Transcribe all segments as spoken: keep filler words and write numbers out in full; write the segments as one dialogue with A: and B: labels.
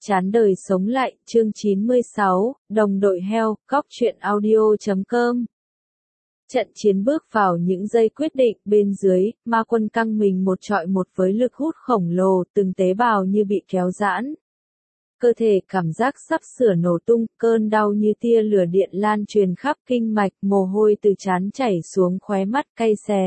A: Chán đời sống lại, chương chín mươi sáu, đồng đội heo, góc truyện audio chấm com. Trận chiến bước vào những giây quyết định, bên dưới, ma quân căng mình một trọi một với lực hút khổng lồ, từng tế bào như bị kéo giãn. Cơ thể cảm giác sắp sửa nổ tung, cơn đau như tia lửa điện lan truyền khắp kinh mạch, mồ hôi từ trán chảy xuống khóe mắt cay xè.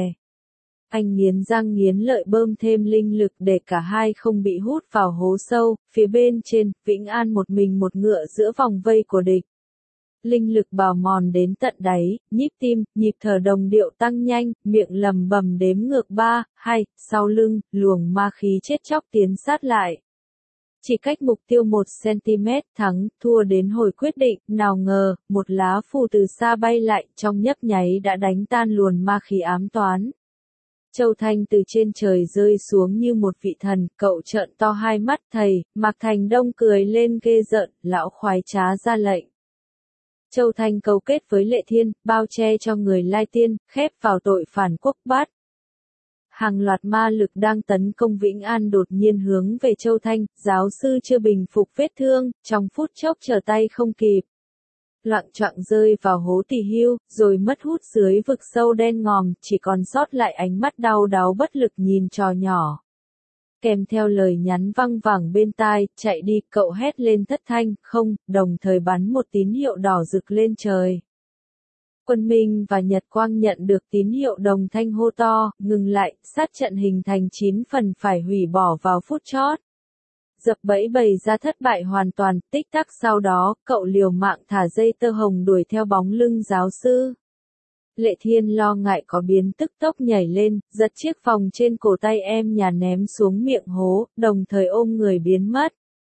A: Anh nghiến răng nghiến lợi bơm thêm linh lực để cả hai không bị hút vào hố sâu, phía bên trên, Vĩnh An một mình một ngựa giữa vòng vây của địch. Linh lực bào mòn đến tận đáy, nhịp tim, nhịp thở đồng điệu tăng nhanh, miệng lầm bầm đếm ngược ba, hai, sau lưng, luồng ma khí chết chóc tiến sát lại. Chỉ cách mục tiêu một xăng-ti-mét, thắng, thua đến hồi quyết định, nào ngờ, một lá phù từ xa bay lại, trong nhấp nháy đã đánh tan luồng ma khí ám toán. Châu Thanh từ trên trời rơi xuống như một vị thần, cậu trợn to hai mắt thầy, Mạc Thành Đông cười lên ghê rợn, lão khoái trá ra lệnh. Châu Thanh cấu kết với Lệ Thiên, bao che cho người Lai Tiên, khép vào tội phản quốc bát. Hàng loạt ma lực đang tấn công Vĩnh An đột nhiên hướng về Châu Thanh, giáo sư chưa bình phục vết thương, trong phút chốc trở tay không kịp. Loạng choạng rơi vào hố tỳ hưu, rồi mất hút dưới vực sâu đen ngòm, chỉ còn sót lại ánh mắt đau đáu bất lực nhìn trò nhỏ. Kèm theo lời nhắn văng vẳng bên tai, chạy đi, cậu hét lên thất thanh, không, đồng thời bắn một tín hiệu đỏ rực lên trời. Quân Minh và Nhật Quang nhận được tín hiệu đồng thanh hô to, ngừng lại, sát trận hình thành chín phần phải hủy bỏ vào phút chót. Dập bẫy bày ra thất bại hoàn toàn, tích tắc sau đó, cậu liều mạng thả dây tơ hồng đuổi theo bóng lưng giáo sư. Lệ Thiên lo ngại có biến tức tốc nhảy lên, giật chiếc vòng trên cổ tay em nhà ném xuống miệng hố, đồng thời ôm người biến mất.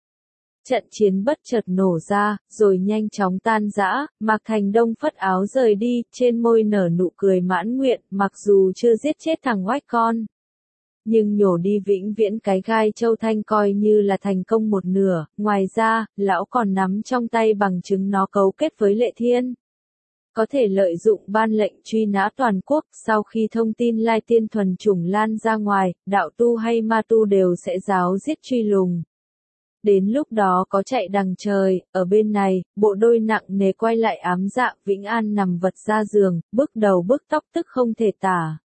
A: Trận chiến bất chợt nổ ra, rồi nhanh chóng tan rã, Mạc Thành Đông phất áo rời đi, trên môi nở nụ cười mãn nguyện, mặc dù chưa giết chết thằng oách con. Nhưng nhổ đi vĩnh viễn cái gai Châu Thanh coi như là thành công một nửa, ngoài ra, lão còn nắm trong tay bằng chứng nó cấu kết với Lệ Thiên. Có thể lợi dụng ban lệnh truy nã toàn quốc, sau khi thông tin Lai Tiên thuần chủng lan ra ngoài, đạo tu hay ma tu đều sẽ giáo giết truy lùng. Đến lúc đó có chạy đằng trời, ở bên này, bộ đôi nặng nề quay lại ám dạ, Vĩnh An nằm vật ra giường, bước đầu bước tóc tức không thể tả.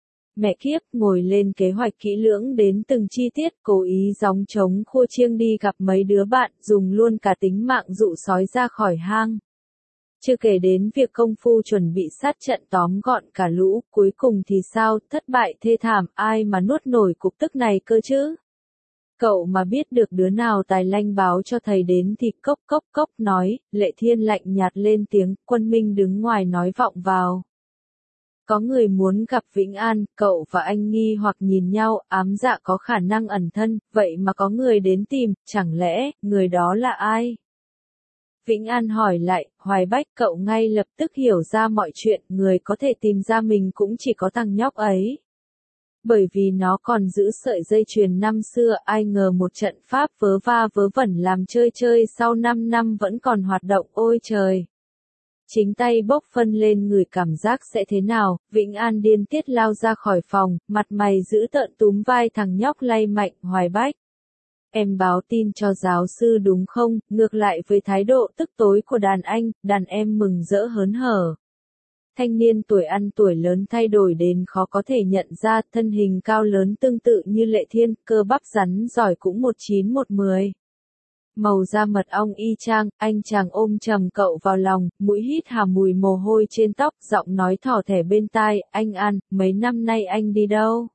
A: Mẹ kiếp, ngồi lên kế hoạch kỹ lưỡng đến từng chi tiết, cố ý gióng trống khua chiêng đi gặp mấy đứa bạn, dùng luôn cả tính mạng dụ sói ra khỏi hang. Chưa kể đến việc công phu chuẩn bị sát trận tóm gọn cả lũ, cuối cùng thì sao, thất bại thê thảm, ai mà nuốt nổi cục tức này cơ chứ? Cậu mà biết được đứa nào tài lanh báo cho thầy đến thì cốc cốc cốc nói, Lệ Thiên lạnh nhạt lên tiếng, Quân Minh đứng ngoài nói vọng vào. Có người muốn gặp Vĩnh An, cậu và anh nghi hoặc nhìn nhau, ám dạ có khả năng ẩn thân, vậy mà có người đến tìm, chẳng lẽ, người đó là ai? Vĩnh An hỏi lại, Hoài Bách cậu ngay lập tức hiểu ra mọi chuyện, người có thể tìm ra mình cũng chỉ có thằng nhóc ấy. Bởi vì nó còn giữ sợi dây chuyền năm xưa, ai ngờ một trận pháp vớ va vớ vẩn làm chơi chơi sau năm năm vẫn còn hoạt động, ôi trời. Chính tay bốc phân lên người cảm giác sẽ thế nào, Vĩnh An điên tiết lao ra khỏi phòng, mặt mày giữ tợn túm vai thằng nhóc lay mạnh, Hoài Bách. Em báo tin cho giáo sư đúng không, ngược lại với thái độ tức tối của đàn anh, đàn em mừng rỡ hớn hở. Thanh niên tuổi ăn tuổi lớn thay đổi đến khó có thể nhận ra, thân hình cao lớn tương tự như Lệ Thiên, cơ bắp rắn giỏi cũng một chín một mười. Màu da mật ong y chang, anh chàng ôm chầm cậu vào lòng, mũi hít hà mùi mồ hôi trên tóc, giọng nói thỏ thẻ bên tai, anh An, mấy năm nay anh đi đâu?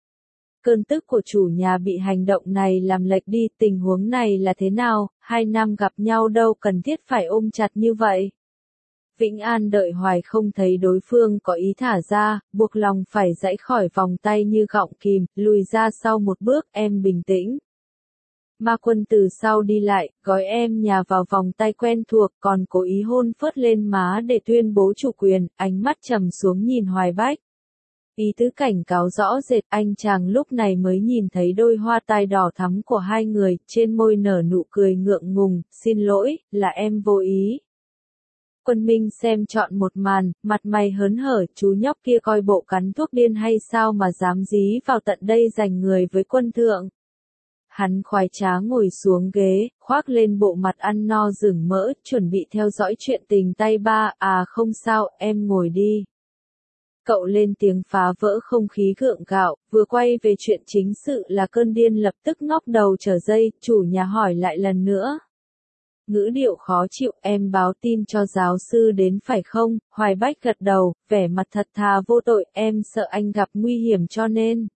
A: Cơn tức của chủ nhà bị hành động này làm lệch đi, tình huống này là thế nào, hai năm gặp nhau đâu cần thiết phải ôm chặt như vậy. Vĩnh An đợi hoài không thấy đối phương có ý thả ra, buộc lòng phải giãy khỏi vòng tay như gọng kìm, lùi ra sau một bước, em bình tĩnh. Ma Quân từ sau đi lại, gói em nhà vào vòng tay quen thuộc, còn cố ý hôn phớt lên má để tuyên bố chủ quyền, ánh mắt trầm xuống nhìn Hoài Bách. Ý tứ cảnh cáo rõ rệt, anh chàng lúc này mới nhìn thấy đôi hoa tai đỏ thắm của hai người, trên môi nở nụ cười ngượng ngùng, xin lỗi, là em vô ý. Quân Minh xem trọn một màn, mặt mày hớn hở, chú nhóc kia coi bộ cắn thuốc điên hay sao mà dám dí vào tận đây giành người với quân thượng. hắn khoái trá ngồi xuống ghế, khoác lên bộ mặt ăn no rừng mỡ, chuẩn bị theo dõi chuyện tình tay ba, à không sao, em ngồi đi. Cậu lên tiếng phá vỡ không khí gượng gạo, vừa quay về chuyện chính sự là cơn điên lập tức ngóc đầu trở dây, chủ nhà hỏi lại lần nữa. Ngữ điệu khó chịu, em báo tin cho giáo sư đến phải không? Hoài Bách gật đầu, vẻ mặt thật thà vô tội, em sợ anh gặp nguy hiểm cho nên.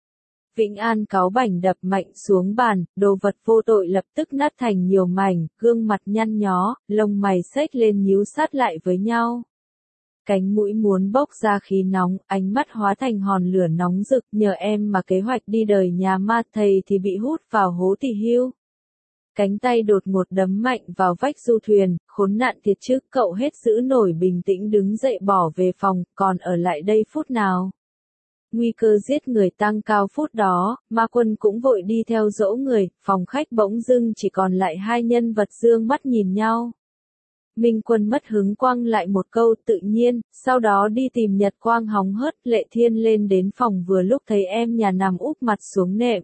A: Vĩnh An cáu bảnh đập mạnh xuống bàn, đồ vật vô tội lập tức nát thành nhiều mảnh, gương mặt nhăn nhó, lông mày xếch lên nhíu sát lại với nhau. Cánh mũi muốn bốc ra khí nóng, ánh mắt hóa thành hòn lửa nóng rực, nhờ em mà kế hoạch đi đời nhà ma thầy thì bị hút vào hố tỳ hưu. Cánh tay đột ngột đấm mạnh vào vách du thuyền, khốn nạn thiệt chứ, cậu hết giữ nổi bình tĩnh đứng dậy bỏ về phòng, còn ở lại đây phút nào. Nguy cơ giết người tăng cao phút đó, Ma Quân cũng vội đi theo dỗ người, phòng khách bỗng dưng chỉ còn lại hai nhân vật dương mắt nhìn nhau. Minh Quân mất hứng quăng lại một câu tự nhiên, sau đó đi tìm Nhật Quang hóng hớt, Lệ Thiên lên đến phòng vừa lúc thấy em nhà nằm úp mặt xuống nệm.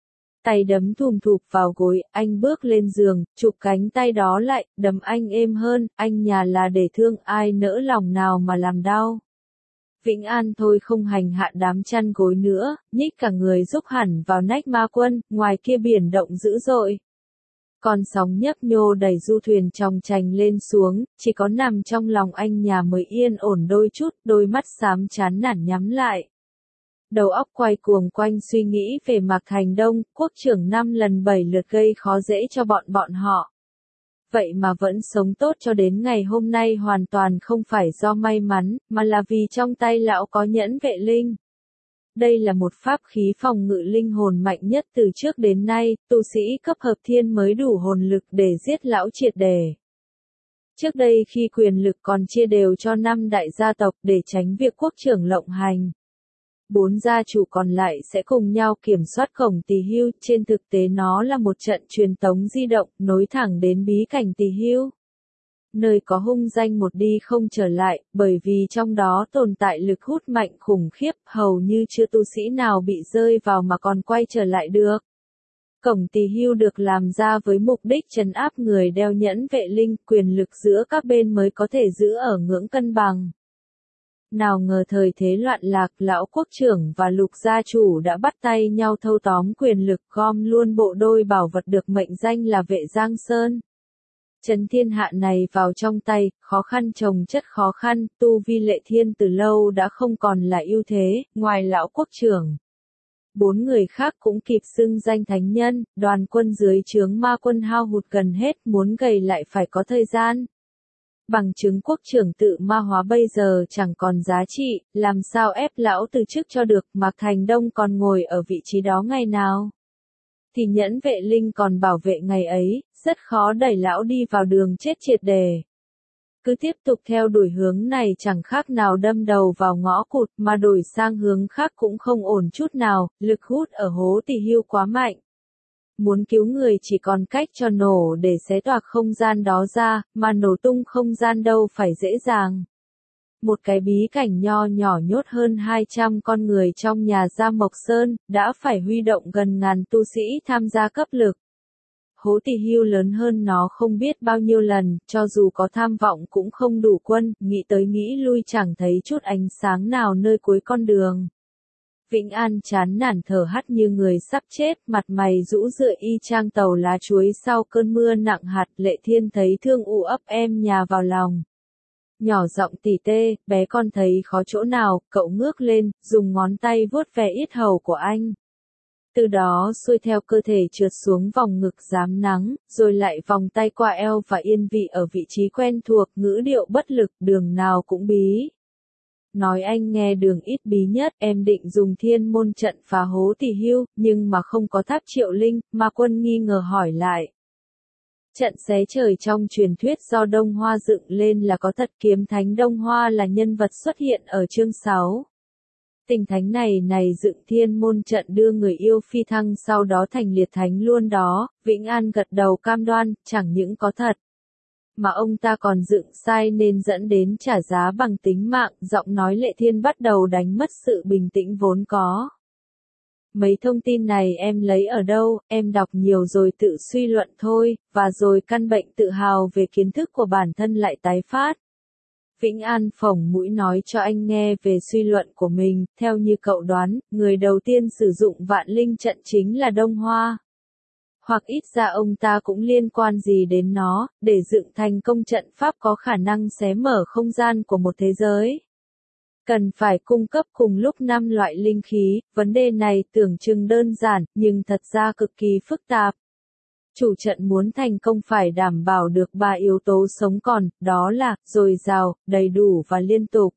A: Tay đấm thùm thụp vào gối, anh bước lên giường, chụp cánh tay đó lại, đấm anh êm hơn, anh nhà là để thương ai nỡ lòng nào mà làm đau. Vĩnh An thôi không hành hạ đám chăn gối nữa, nhích cả người giúp hẳn vào nách Ma Quân, ngoài kia biển động dữ dội. Con sóng nhấp nhô đẩy du thuyền chòng chành lên xuống, chỉ có nằm trong lòng anh nhà mới yên ổn đôi chút, đôi mắt xám chán nản nhắm lại. Đầu óc quay cuồng quanh suy nghĩ về Mạc Thành Đông, quốc trưởng năm lần bảy lượt gây khó dễ cho bọn bọn họ. Vậy mà vẫn sống tốt cho đến ngày hôm nay hoàn toàn không phải do may mắn, mà là vì trong tay lão có nhẫn vệ linh. Đây là một pháp khí phòng ngự linh hồn mạnh nhất từ trước đến nay, tu sĩ cấp hợp thiên mới đủ hồn lực để giết lão triệt để. Trước đây khi quyền lực còn chia đều cho năm đại gia tộc để tránh việc quốc trưởng lộng hành. Bốn gia chủ còn lại sẽ cùng nhau kiểm soát cổng tỳ hưu, trên thực tế nó là một trận truyền tống di động, nối thẳng đến bí cảnh tỳ hưu. Nơi có hung danh một đi không trở lại, bởi vì trong đó tồn tại lực hút mạnh khủng khiếp, hầu như chưa tu sĩ nào bị rơi vào mà còn quay trở lại được. Cổng tỳ hưu được làm ra với mục đích trấn áp người đeo nhẫn vệ linh, quyền lực giữa các bên mới có thể giữ ở ngưỡng cân bằng. Nào ngờ thời thế loạn lạc, lão quốc trưởng và Lục gia chủ đã bắt tay nhau thâu tóm quyền lực, gom luôn bộ đôi bảo vật được mệnh danh là Vệ Giang Sơn. Trấn thiên hạ này vào trong tay, khó khăn chồng chất khó khăn, tu vi Lệ Thiên từ lâu đã không còn là ưu thế, ngoài lão quốc trưởng. Bốn người khác cũng kịp xưng danh thánh nhân, đoàn quân dưới trướng Ma Quân hao hụt gần hết, muốn gầy lại phải có thời gian. Bằng chứng quốc trưởng tự ma hóa bây giờ chẳng còn giá trị, làm sao ép lão từ chức cho được, Mạc Thành Đông còn ngồi ở vị trí đó ngày nào. Thì nhẫn vệ linh còn bảo vệ ngày ấy, rất khó đẩy lão đi vào đường chết triệt đề. Cứ tiếp tục theo đuổi hướng này chẳng khác nào đâm đầu vào ngõ cụt, mà đổi sang hướng khác cũng không ổn chút nào, lực hút ở hố tỳ hưu quá mạnh. Muốn cứu người chỉ còn cách cho nổ để xé toạc không gian đó ra, mà nổ tung không gian đâu phải dễ dàng. Một cái bí cảnh nho nhỏ nhốt hơn hai trăm con người trong nhà Gia Mộc Sơn, đã phải huy động gần ngàn tu sĩ tham gia cấp lực. Hố tỳ hưu lớn hơn nó không biết bao nhiêu lần, cho dù có tham vọng cũng không đủ quân, nghĩ tới nghĩ lui chẳng thấy chút ánh sáng nào nơi cuối con đường. Vĩnh An chán nản thở hắt như người sắp chết, mặt mày rũ rượi y chang tàu lá chuối sau cơn mưa nặng hạt. Lệ Thiên thấy thương u ấp em nhà vào lòng. Nhỏ giọng tỉ tê, bé con thấy khó chỗ nào, cậu ngước lên, dùng ngón tay vuốt ve yết hầu của anh. Từ đó xuôi theo cơ thể trượt xuống vòng ngực rám nắng, rồi lại vòng tay qua eo và yên vị ở vị trí quen thuộc, ngữ điệu bất lực, đường nào cũng bí. Nói anh nghe đường ít bí nhất, em định dùng thiên môn trận phá hố tỳ hưu, nhưng mà không có tháp triệu linh, Ma Quân nghi ngờ hỏi lại. Trận xé trời trong truyền thuyết do Đông Hoa dựng lên là có thật, kiếm thánh Đông Hoa là nhân vật xuất hiện ở chương sáu. Tình thánh này này dựng thiên môn trận đưa người yêu phi thăng sau đó thành liệt thánh luôn đó, Vĩnh An gật đầu cam đoan, chẳng những có thật. Mà ông ta còn dựng sai nên dẫn đến trả giá bằng tính mạng, giọng nói Lệ Thiên bắt đầu đánh mất sự bình tĩnh vốn có. Mấy thông tin này em lấy ở đâu, em đọc nhiều rồi tự suy luận thôi, và rồi căn bệnh tự hào về kiến thức của bản thân lại tái phát. Vĩnh An phồng mũi nói cho anh nghe về suy luận của mình, theo như cậu đoán, người đầu tiên sử dụng vạn linh trận chính là Đông Hoa. Hoặc ít ra ông ta cũng liên quan gì đến nó, để dựng thành công trận pháp có khả năng xé mở không gian của một thế giới. Cần phải cung cấp cùng lúc năm loại linh khí, vấn đề này tưởng chừng đơn giản, nhưng thật ra cực kỳ phức tạp. Chủ trận muốn thành công phải đảm bảo được ba yếu tố sống còn, đó là, dồi dào, đầy đủ và liên tục.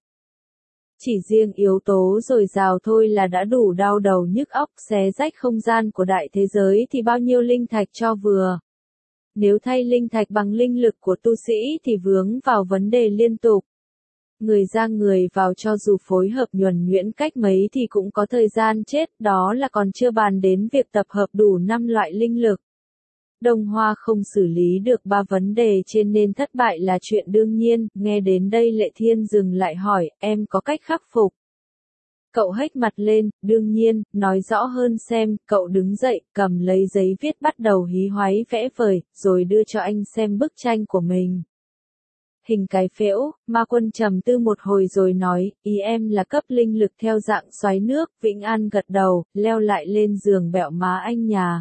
A: Chỉ riêng yếu tố dồi dào thôi là đã đủ đau đầu nhức óc xé rách không gian của đại thế giới thì bao nhiêu linh thạch cho vừa. Nếu thay linh thạch bằng linh lực của tu sĩ thì vướng vào vấn đề liên tục. Người ra người vào cho dù phối hợp nhuần nhuyễn cách mấy thì cũng có thời gian chết, đó là còn chưa bàn đến việc tập hợp đủ năm loại linh lực. Đông Hoa không xử lý được ba vấn đề trên nên thất bại là chuyện đương nhiên, nghe đến đây Lệ Thiên dừng lại hỏi, em có cách khắc phục. Cậu hếch mặt lên, đương nhiên, nói rõ hơn xem, cậu đứng dậy, cầm lấy giấy viết bắt đầu hí hoáy vẽ vời, rồi đưa cho anh xem bức tranh của mình. Hình cái phễu, Ma Quân trầm tư một hồi rồi nói, ý em là cấp linh lực theo dạng xoáy nước, Vĩnh An gật đầu, leo lại lên giường bẹo má anh nhà.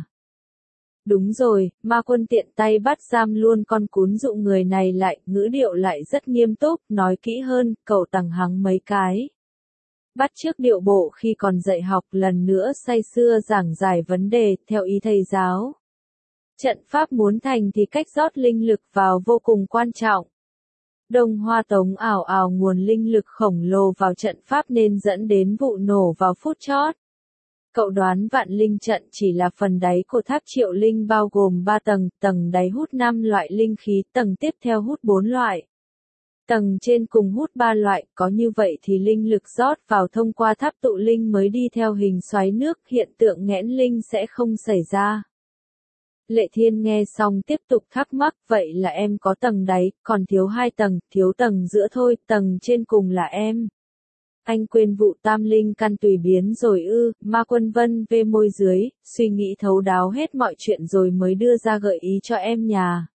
A: Đúng rồi, Ma Quân tiện tay bắt giam luôn con cún dụ người này lại, ngữ điệu lại rất nghiêm túc, nói kỹ hơn, cậu tằng hắng mấy cái. Bắt chước điệu bộ khi còn dạy học lần nữa say sưa giảng giải vấn đề, theo ý thầy giáo. Trận pháp muốn thành thì cách rót linh lực vào vô cùng quan trọng. Đông Hoa tống ảo ảo nguồn linh lực khổng lồ vào trận pháp nên dẫn đến vụ nổ vào phút chót. Cậu đoán vạn linh trận chỉ là phần đáy của tháp triệu linh bao gồm ba tầng, tầng đáy hút năm loại linh khí, tầng tiếp theo hút bốn loại. Tầng trên cùng hút ba loại, có như vậy thì linh lực rót vào thông qua tháp tụ linh mới đi theo hình xoáy nước, hiện tượng nghẽn linh sẽ không xảy ra. Lệ Thiên nghe xong tiếp tục thắc mắc, vậy là em có tầng đáy, còn thiếu hai tầng, thiếu tầng giữa thôi, tầng trên cùng là em. Anh quên vụ tam linh căn tùy biến rồi ư, Ma Quân vân về môi dưới, suy nghĩ thấu đáo hết mọi chuyện rồi mới đưa ra gợi ý cho em nhà.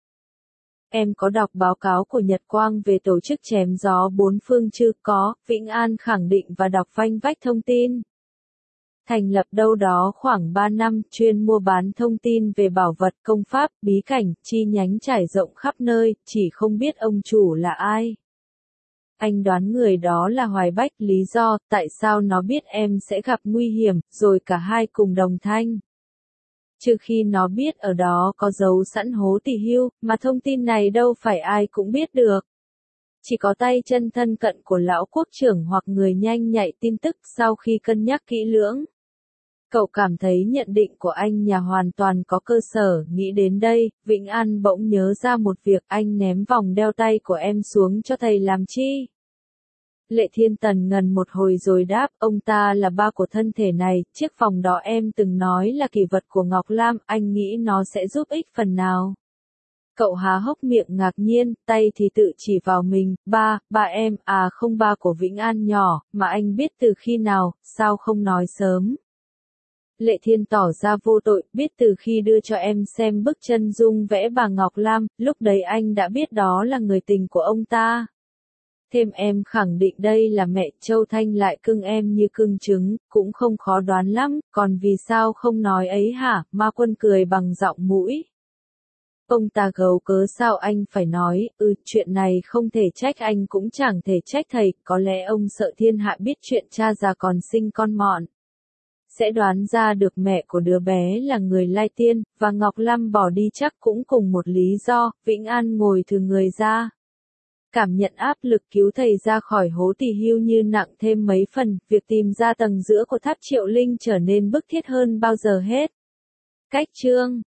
A: Em có đọc báo cáo của Nhật Quang về tổ chức chém gió bốn phương chứ? Có, Vĩnh An khẳng định và đọc phanh vách thông tin. Thành lập đâu đó khoảng ba năm, chuyên mua bán thông tin về bảo vật, công pháp, bí cảnh, chi nhánh trải rộng khắp nơi, chỉ không biết ông chủ là ai. Anh đoán người đó là Hoài Bách, lý do, tại sao nó biết em sẽ gặp nguy hiểm, rồi cả hai cùng đồng thanh. Trừ khi nó biết ở đó có dấu sẵn hố tỳ hưu, mà thông tin này đâu phải ai cũng biết được. Chỉ có tay chân thân cận của lão quốc trưởng hoặc người nhanh nhạy tin tức sau khi cân nhắc kỹ lưỡng. Cậu cảm thấy nhận định của anh nhà hoàn toàn có cơ sở, nghĩ đến đây, Vĩnh An bỗng nhớ ra một việc, anh ném vòng đeo tay của em xuống cho thầy làm chi? Lệ Thiên tần ngần một hồi rồi đáp, ông ta là ba của thân thể này, chiếc vòng đó em từng nói là kỳ vật của Ngọc Lam, anh nghĩ nó sẽ giúp ích phần nào? Cậu há hốc miệng ngạc nhiên, tay thì tự chỉ vào mình, ba, ba em, à không ba của Vĩnh An nhỏ, mà anh biết từ khi nào, sao không nói sớm? Lệ Thiên tỏ ra vô tội, biết từ khi đưa cho em xem bức chân dung vẽ bà Ngọc Lam, lúc đấy anh đã biết đó là người tình của ông ta. Thêm em khẳng định đây là mẹ Châu Thanh lại cưng em như cưng trứng, cũng không khó đoán lắm, còn vì sao không nói ấy hả? Ma Quân cười bằng giọng mũi. Ông ta gấu cớ sao anh phải nói, ừ, chuyện này không thể trách anh cũng chẳng thể trách thầy, có lẽ ông sợ thiên hạ biết chuyện cha già còn sinh con mọn. Sẽ đoán ra được mẹ của đứa bé là người Lai Tiên, và Ngọc Lam bỏ đi chắc cũng cùng một lý do, Vĩnh An ngồi thừ người ra. Cảm nhận áp lực cứu thầy ra khỏi hố tỳ hưu như nặng thêm mấy phần, việc tìm ra tầng giữa của tháp triệu linh trở nên bức thiết hơn bao giờ hết. Cách chương